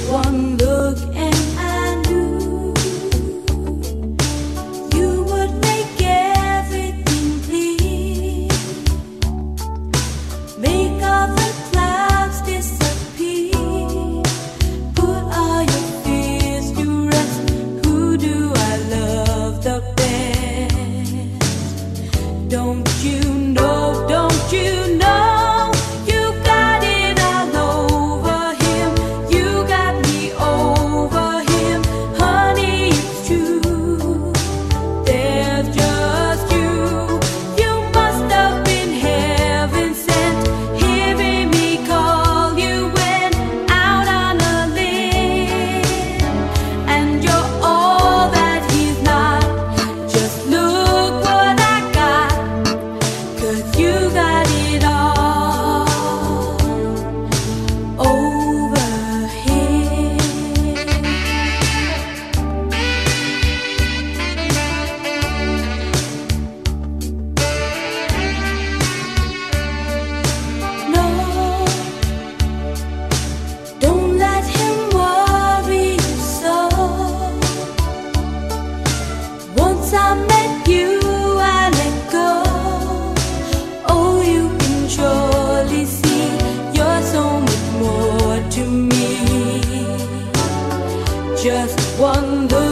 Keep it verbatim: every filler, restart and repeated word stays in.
one look and I knew you would make everything clear, make all the clouds disappear, put all your fears to rest. Who do I love the best? Don't you know, don't you know? I met you, I let go. Oh, you can surely see you're so much more to me. Just one look.